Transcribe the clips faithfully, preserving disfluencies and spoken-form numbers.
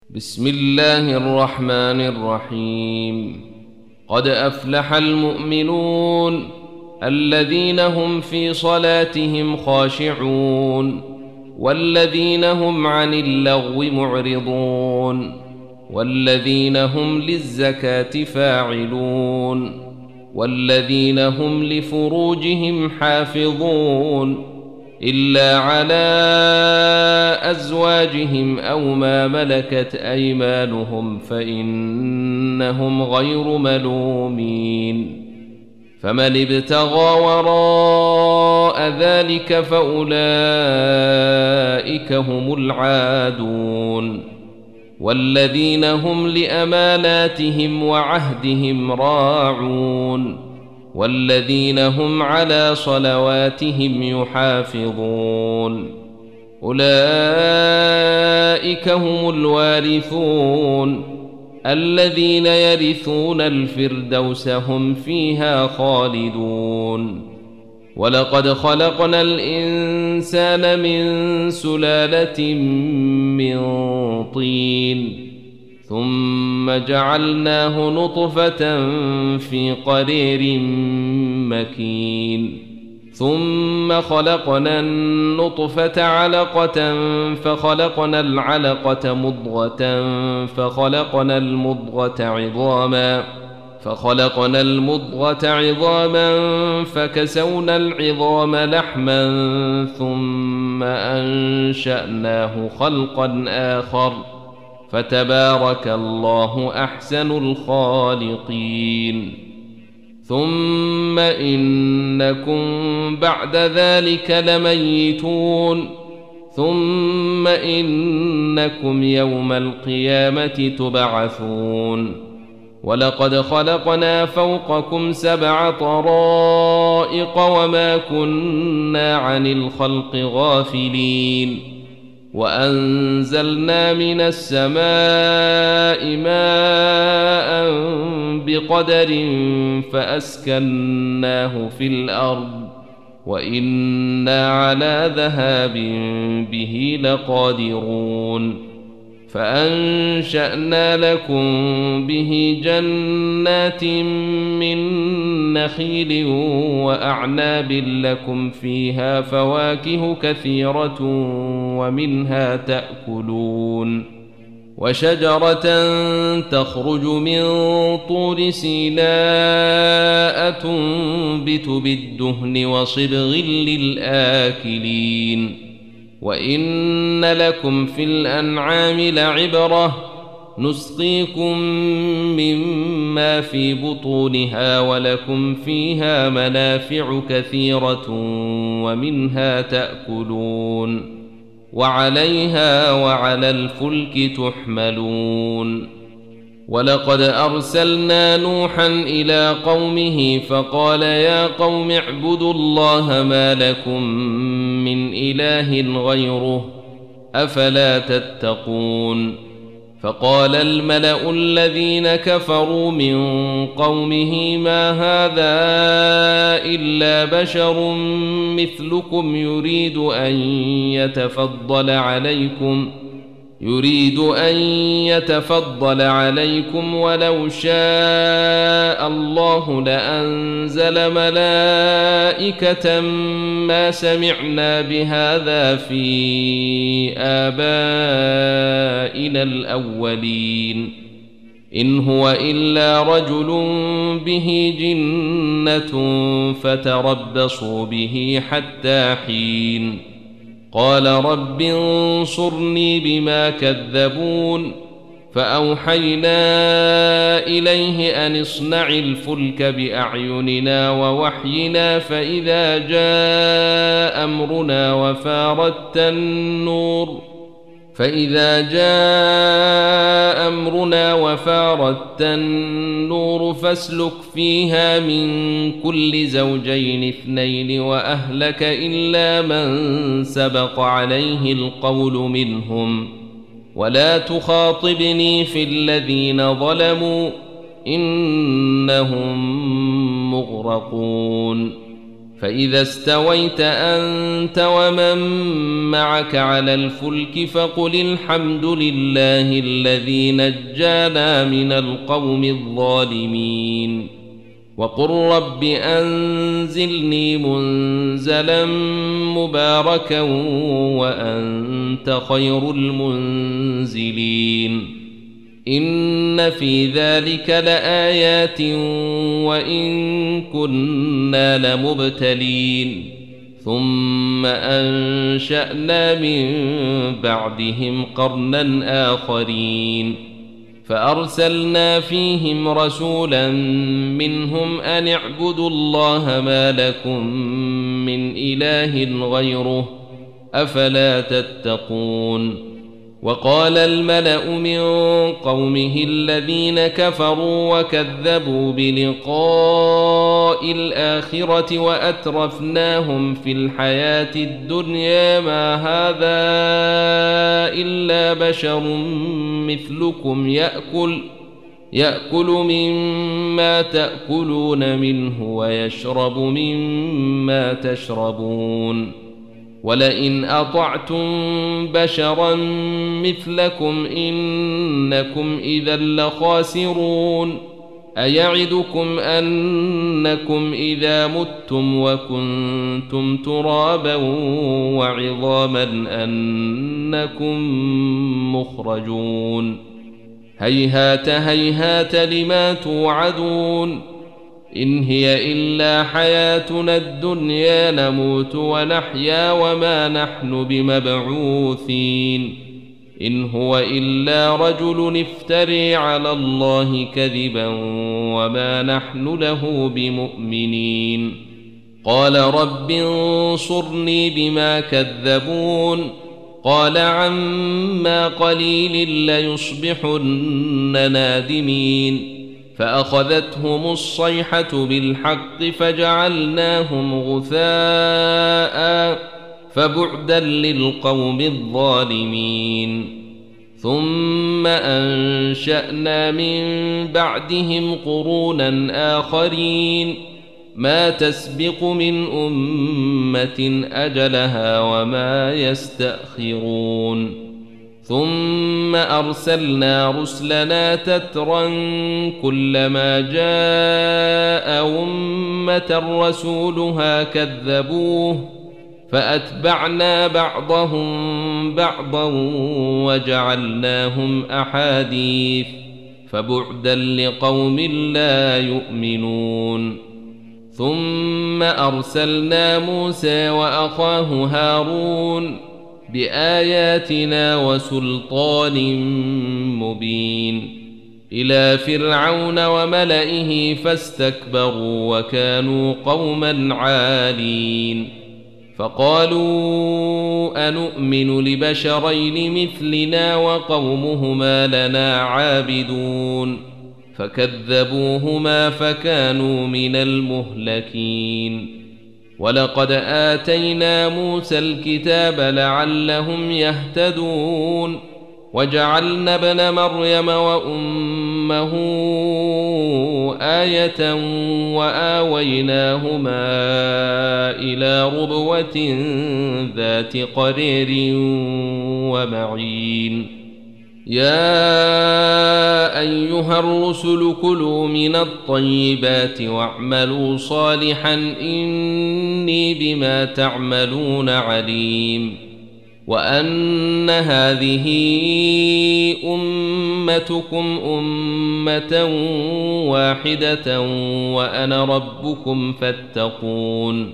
بسم الله الرحمن الرحيم. قد أفلح المؤمنون الذين هم في صلاتهم خاشعون والذين هم عن اللغو معرضون والذين هم للزكاة فاعلون والذين هم لفروجهم حافظون إلا على أزواجهم أو ما ملكت أيمانهم فإنهم غير ملومين. فمن ابتغى وراء ذلك فأولئك هم العادون والذين هم لأماناتهم وعهدهم راعون والذين هم على صلواتهم يحافظون. أولئك هم الوارثون الذين يرثون الفردوس هم فيها خالدون. ولقد خلقنا الإنسان من سلالة من طين ثم جعلناه نطفة في قرير مكين ثم خلقنا النطفة علقة فخلقنا العلقة مضغة فخلقنا المضغة عظاما فخلقنا المضغة عظاما فكسونا العظام لحما ثم أنشأناه خلقا آخر فتبارك الله أحسن الخالقين. ثم إنكم بعد ذلك لميتون ثم إنكم يوم القيامة تبعثون. ولقد خلقنا فوقكم سبع طرائق وما كنا عن الخلق غافلين وأنزلنا من السماء ماء بقدر فأسكناه في الأرض وإنا على ذهاب به لقادرون. فأنشأنا لكم به جنات من نخيل وأعناب لكم فيها فواكه كثيرة ومنها تأكلون. وشجرة تخرج من طور سيناء تنبت بالدهن وصبغ للآكلين. وإن لكم في الأنعام لعبرة نسقيكم مما في بطونها ولكم فيها منافع كثيرة ومنها تأكلون وعليها وعلى الفلك تحملون. ولقد أرسلنا نوحا إلى قومه فقال يا قوم اعبدوا الله ما لكم من إله غيره أفلا تتقون. فقال الملأ الذين كفروا من قومه ما هذا إلا بشر مثلكم يريد أن يتفضل عليكم يريد أن يتفضل عليكم ولو شاء الله لأنزل ملائكة ما سمعنا بهذا في آبائنا الأولين إن هو إلا رجل به جنة فتربصوا به حتى حين. قال رب انصرني بما كذبون. فأوحينا إليه أن اصنع الفلك بأعيننا ووحينا فإذا جاء أمرنا وفاردت النور فإذا جاء أمرنا وفاردت النور فاسلك فيها من كل زوجين اثنين وأهلك إلا من سبق عليه القول منهم ولا تخاطبني في الذين ظلموا إنهم مغرقون. فإذا استويت أنت ومن معك على الفلك فقل الحمد لله الذي نجانا من القوم الظالمين وقل رب أنزلني منزلا مباركا وأنت خير المنزلين إن في ذلك لآيات وإن كنا لمبتلين ثم أنشأنا من بعدهم قرنا آخرين فأرسلنا فيهم رسولا منهم أن اعبدوا الله ما لكم من إله غيره أفلا تتقون وقال الملأ من قومه الذين كفروا وكذبوا بلقاء الآخرة وأترفناهم في الحياة الدنيا ما هذا إلا بشر مثلكم يأكل يأكل مما تأكلون منه ويشرب مما تشربون ولئن أطعتم بشرا مثلكم إنكم إذا لخاسرون أيعدكم أنكم إذا متم وكنتم ترابا وعظاما أنكم مخرجون هيهات هيهات لما توعدون إن هي إلا حياتنا الدنيا نموت ونحيا وما نحن بمبعوثين إن هو إلا رجل افتري على الله كذبا وما نحن له بمؤمنين قال رب انصرني بما كذبون قال عما قليل ليصبحن نادمين فأخذتهم الصيحة بالحق فجعلناهم غثاء فبعدا للقوم الظالمين ثم أنشأنا من بعدهم قرونا آخرين ما تسبق من أمة أجلها وما يستأخرون ثم أرسلنا رسلنا تترا كلما جاء أمة رسولها كذبوه فأتبعنا بعضهم بعضا وجعلناهم أحاديث فبعدا لقوم لا يؤمنون ثم أرسلنا موسى وأخاه هارون بآياتنا وسلطان مبين إلى فرعون وملئه فاستكبروا وكانوا قوما عالين فقالوا أنؤمن لبشرين مثلنا وقومهما لنا عابدون فكذبوهما فكانوا من المهلكين ولقد آتينا موسى الكتاب لعلهم يهتدون وجعلنا ابن مريم وأمه آية وآويناهما إلى ربوة ذات قرير ومعين يا أيها الرسل كلوا من الطيبات واعملوا صالحا إني بما تعملون عليم وأن هذه أمتكم أمة واحدة وأنا ربكم فاتقون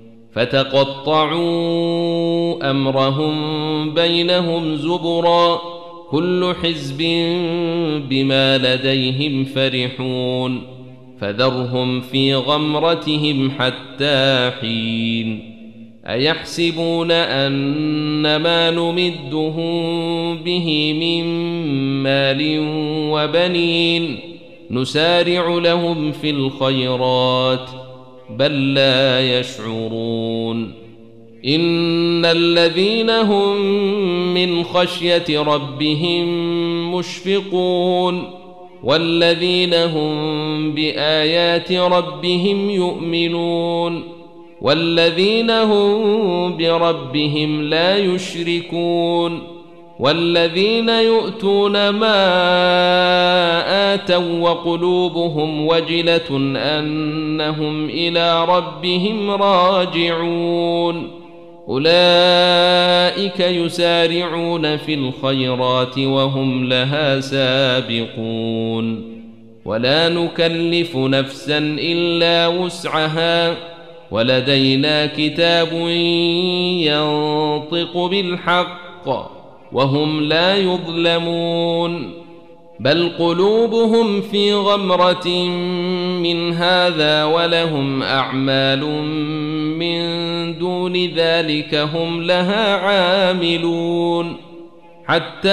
فتقطعوا أمرهم بينهم زبرا كل حزب بما لديهم فرحون فذرهم في غمرتهم حتى حين أيحسبون أن ما نمدهم به من مال وبنين نسارع لهم في الخيرات بل لا يشعرون إن الذين هم من خشية ربهم مشفقون والذين هم بآيات ربهم يؤمنون والذين هم بربهم لا يشركون والذين يؤتون ما آتوا وقلوبهم وجلة أنهم إلى ربهم راجعون أولئك يسارعون في الخيرات وهم لها سابقون ولا نكلف نفسا إلا وسعها ولدينا كتاب ينطق بالحق وهم لا يظلمون بل قلوبهم في غمرة من هذا ولهم أعمال من دون ذلك هم لها عاملون حتى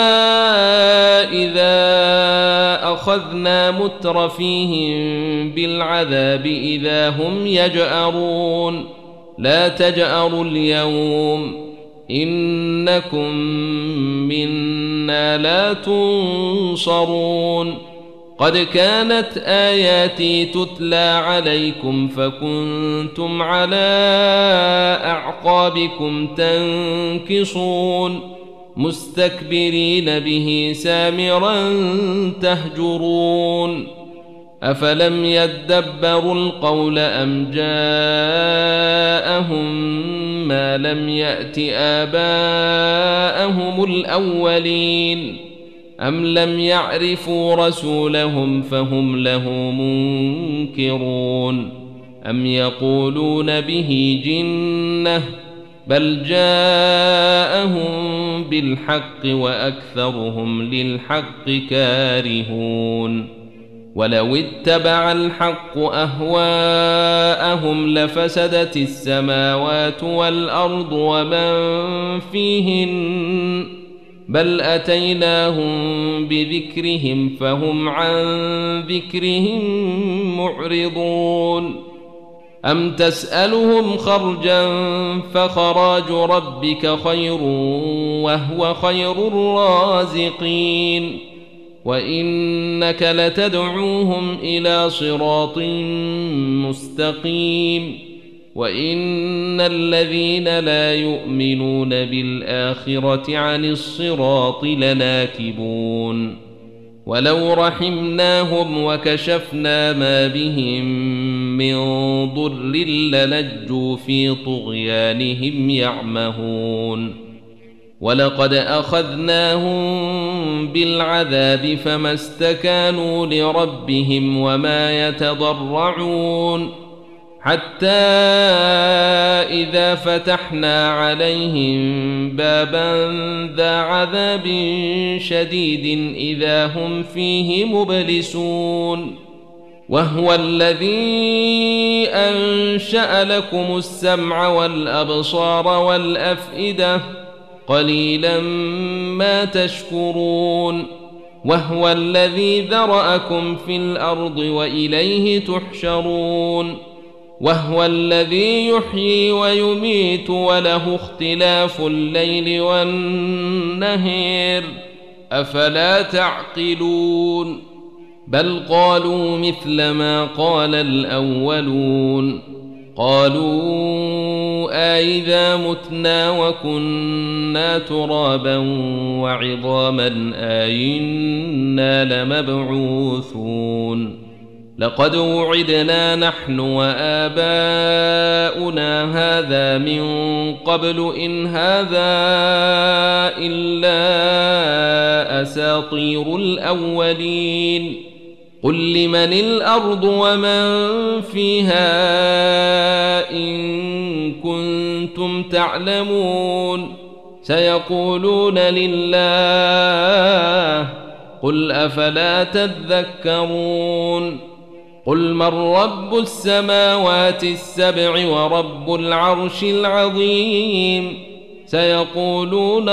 إذا أخذنا مترفيهم بالعذاب إذا هم يجأرون لا تجأروا اليوم إنكم منا لا تنصرون قد كانت آياتي تتلى عليكم فكنتم على أعقابكم تنكصون مستكبرين به سامرا تهجرون أفلم يدبروا القول أم جاءهم ما لم يأت آباءهم الأولين أم لم يعرفوا رسولهم فهم له منكرون أم يقولون به جنة بل جاءهم بالحق وأكثرهم للحق كارهون ولو اتبع الحق أهواءهم لفسدت السماوات والأرض ومن فيهن بل أتيناهم بذكرهم فهم عن ذكرهم معرضون أم تسألهم خرجا فخراج ربك خير وهو خير الرازقين وإنك لتدعوهم إلى صراط مستقيم وإن الذين لا يؤمنون بالآخرة عن الصراط لناكبون ولو رحمناهم وكشفنا ما بهم من ضر للجوا في طغيانهم يعمهون ولقد أخذناهم بالعذاب فما استكانوا لربهم وما يتضرعون حتى إذا فتحنا عليهم بابا ذا عذاب شديد إذا هم فيه مبلسون وهو الذي أنشأ لكم السمع والأبصار والأفئدة قليلا ما تشكرون وهو الذي ذرأكم في الأرض وإليه تحشرون وهو الذي يحيي ويميت وله اختلاف الليل والنهار أفلا تعقلون بل قالوا مثل ما قال الأولون قالوا أإذا متنا وكنا ترابا وعظاما أإنا لمبعوثون لقد وعدنا نحن وآباؤنا هذا من قبل إن هذا إلا أساطير الأولين قل لمن الأرض ومن فيها إن كنتم تعلمون سيقولون لله قل أفلا تذكرون قل من رب السماوات السبع ورب العرش العظيم سيقولون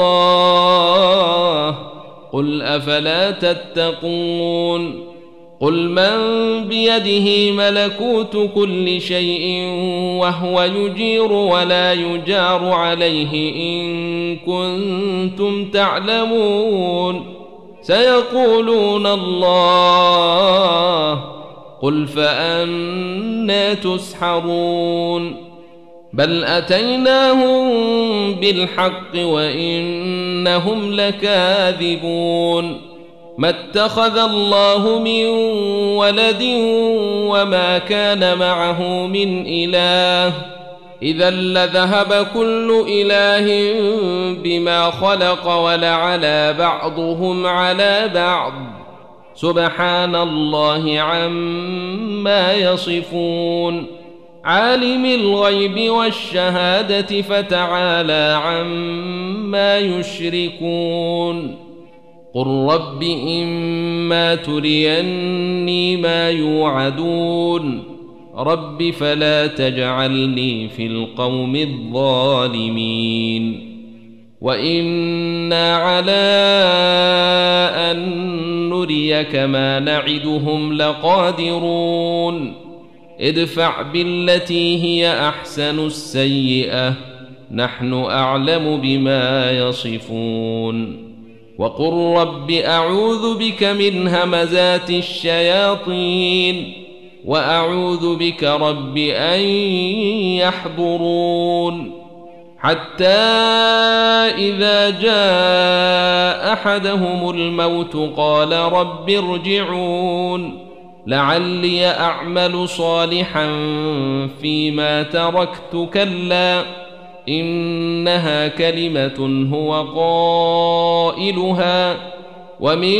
الله قل أفلا تتقون قل من بيده ملكوت كل شيء وهو يجير ولا يجار عليه إن كنتم تعلمون سيقولون الله قل فأنى تسحرون بل أتيناهم بالحق وإنهم لكاذبون ما اتخذ الله من ولد وما كان معه من إله إذا لذهب كل إله بما خلق ولعلى بعضهم على بعض سبحان الله عما يصفون عالم الغيب والشهادة فتعالى عما يشركون قل رب إما تريني ما يوعدون رب فلا تجعلني في القوم الظالمين وإنا على أن نريك ما نعدهم لقادرون ادفع بالتي هي أحسن السيئة نحن أعلم بما يصفون وقل رب أعوذ بك من همزات الشياطين وأعوذ بك رب أن يحضرون حتى إذا جاء أحدهم الموت قال رب ارجعون لعلي أعمل صالحا فيما تركت كلا إنها كلمة هو قائلها ومن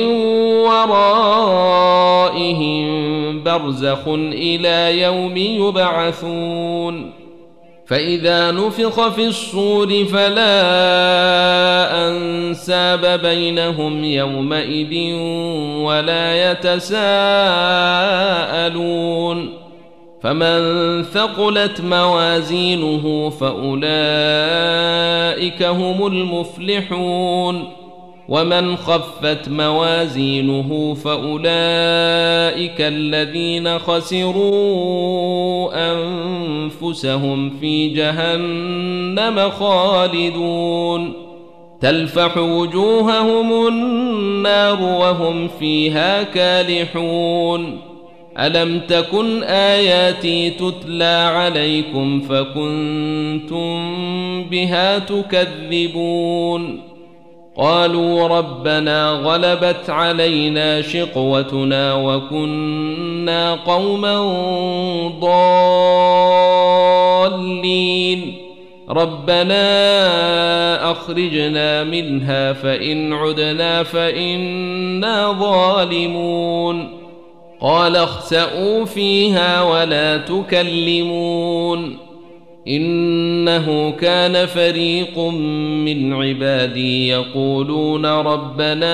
ورائهم برزخ إلى يوم يبعثون فإذا نفخ في الصور فلا أنساب بينهم يومئذ ولا يتساءلون فمن ثقلت موازينه فأولئك هم المفلحون ومن خفت موازينه فأولئك الذين خسروا أنفسهم في جهنم خالدون تلفح وجوههم النار وهم فيها كالحون ألم تكن آياتي تتلى عليكم فكنتم بها تكذبون قالوا ربنا غلبت علينا شقوتنا وكنا قوما ضالين ربنا أخرجنا منها فإن عدنا فإنا ظالمون قال اخسئوا فيها ولا تكلمون إنه كان فريق من عبادي يقولون ربنا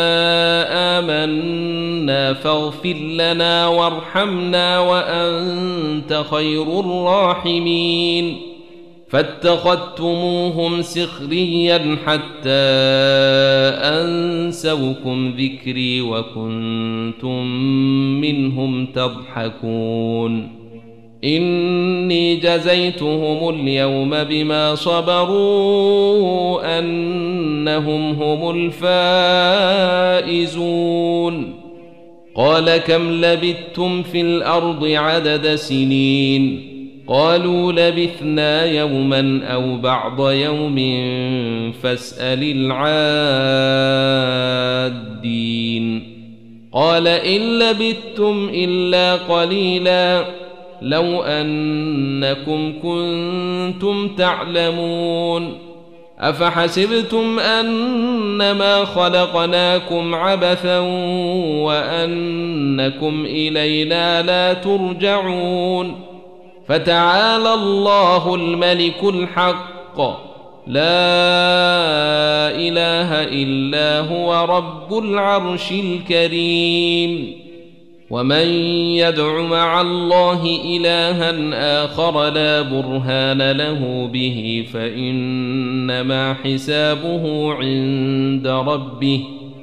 آمنا فاغفر لنا وارحمنا وأنت خير الراحمين فاتخذتموهم سخريا حتى أنسوكم ذكري وكنتم منهم تضحكون إني جزيتهم اليوم بما صبروا أنهم هم الفائزون قال كم لبثتم في الأرض عدد سنين قالوا لبثنا يوما أو بعض يوم فاسأل العادين قال إن لبثتم إلا قليلا لو أنكم كنتم تعلمون أفحسبتم أنما خلقناكم عبثا وأنكم إلينا لا ترجعون فتعالى الله الملك الحق لا إله إلا هو رب العرش الكريم ومن يدع مع الله إلها آخر لا برهان له به فإنما حسابه عند ربه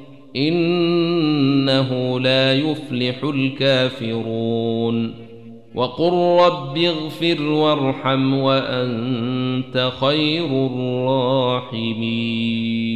إنه لا يفلح الكافرون وقل رب اغفر وارحم وأنت خير الراحمين